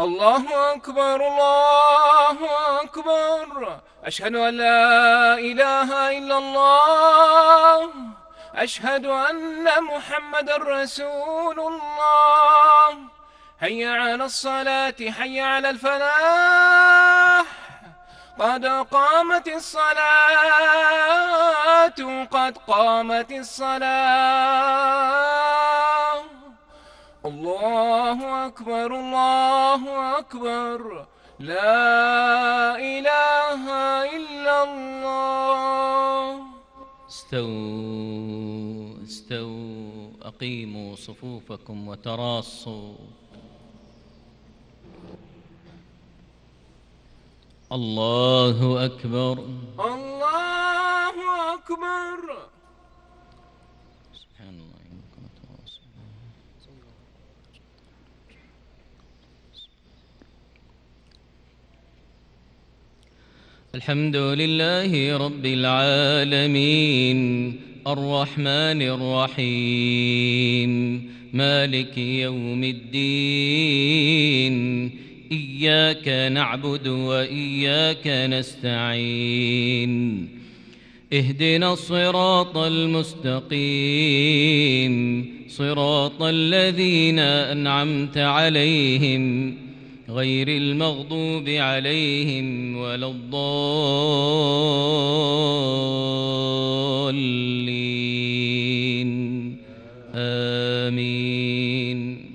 الله أكبر الله أكبر. أشهد أن لا إله إلا الله. أشهد أن محمد رسول الله. حي على الصلاة حي على الفلاح. قد قامت الصلاة قد قامت الصلاة. الله أكبر الله أكبر. لا إله إلا الله. استووا استووا، أقيموا صفوفكم وتراصوا. الله أكبر الله أكبر. سبحان الله. الحمد لله رب العالمين، الرحمن الرحيم، مالك يوم الدين. إياك نعبد وإياك نستعين. اهدنا الصراط المستقيم، صراط الذين أنعمت عليهم غير المغضوب عليهم ولا الضالين. آمين.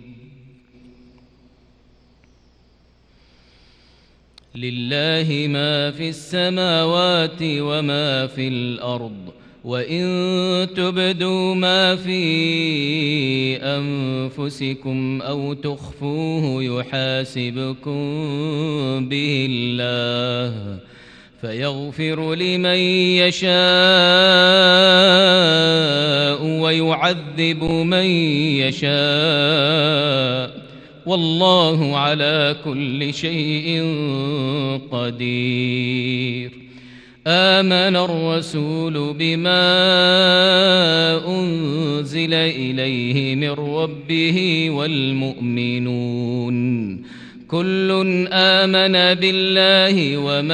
لله ما في السماوات وما في الأرض، وإن تبدوا ما في أنفسكم أو تخفوه يحاسبكم به الله، فيغفر لمن يشاء ويعذب من يشاء، والله على كل شيء قدير. آمن الرسول بما أنزل إليه من ربه والمؤمنون كل آمن بالله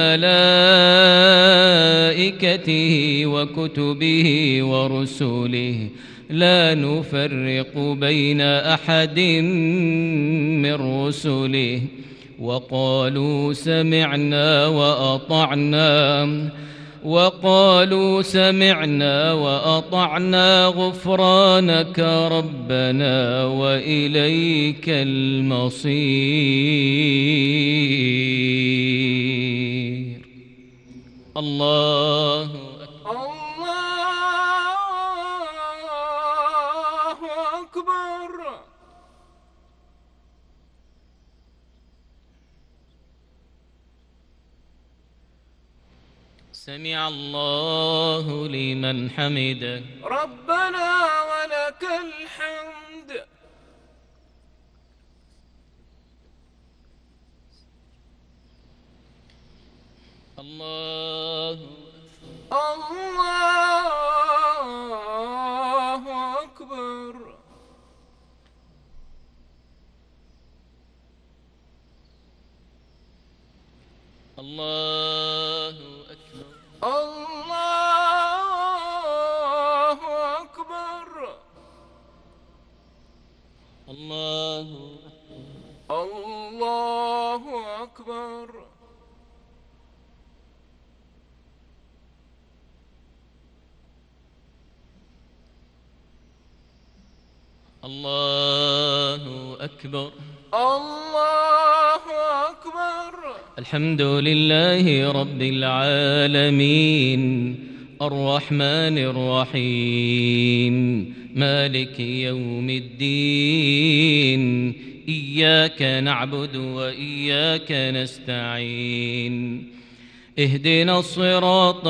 وملائكته وكتبه ورسله لا نفرق بين أحد من رسله، وقالوا سمعنا وأطعنا غفرانك ربنا وإليك المصير. الله أكبر. سمع الله لمن حمده. ربنا ولك الحمد. الله أكبر. الله أكبر. الله أكبر. الله أكبر. الله أكبر. الله أكبر. الحمد لله رب العالمين، الرحمن الرحيم، مالك يوم الدين. إياك نعبد وإياك نستعين. اهدنا الصراط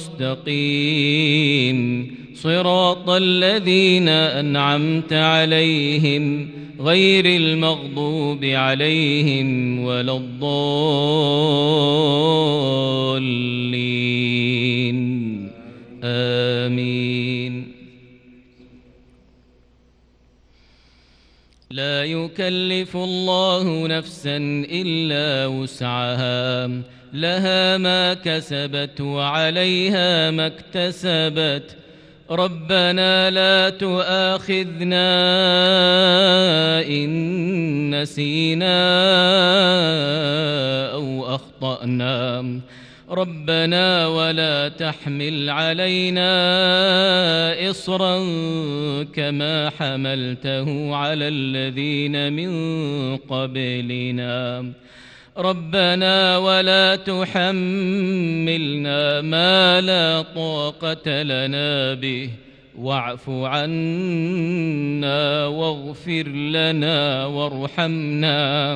المستقيم، صراط الذين أنعمت عليهم غير المغضوب عليهم ولا الضالين. آمين. لا يكلف الله نفسا إلا وسعها لها ما كسبت وعليها ما اكتسبت ربنا لا تؤاخذنا إن نسينا أو أخطأنا ربنا ولا تحمل علينا إصرا كما حملته على الذين من قبلنا ربنا ولا تحملنا ما لا طاقة لنا به واعف عنا واغفر لنا وارحمنا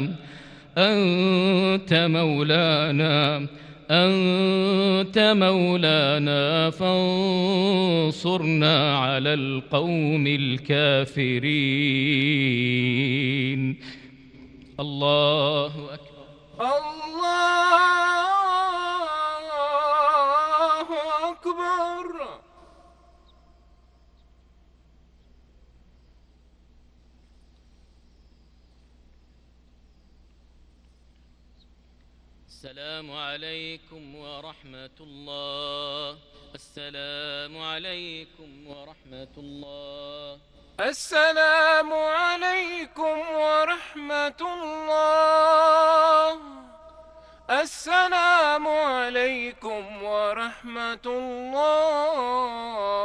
أنت مولانا فانصرنا على القوم الكافرين. الله أكبر. الله أكبر. السلام عليكم ورحمة الله. السلام عليكم ورحمة الله. السلام عليكم ورحمة الله. السلام عليكم ورحمة الله.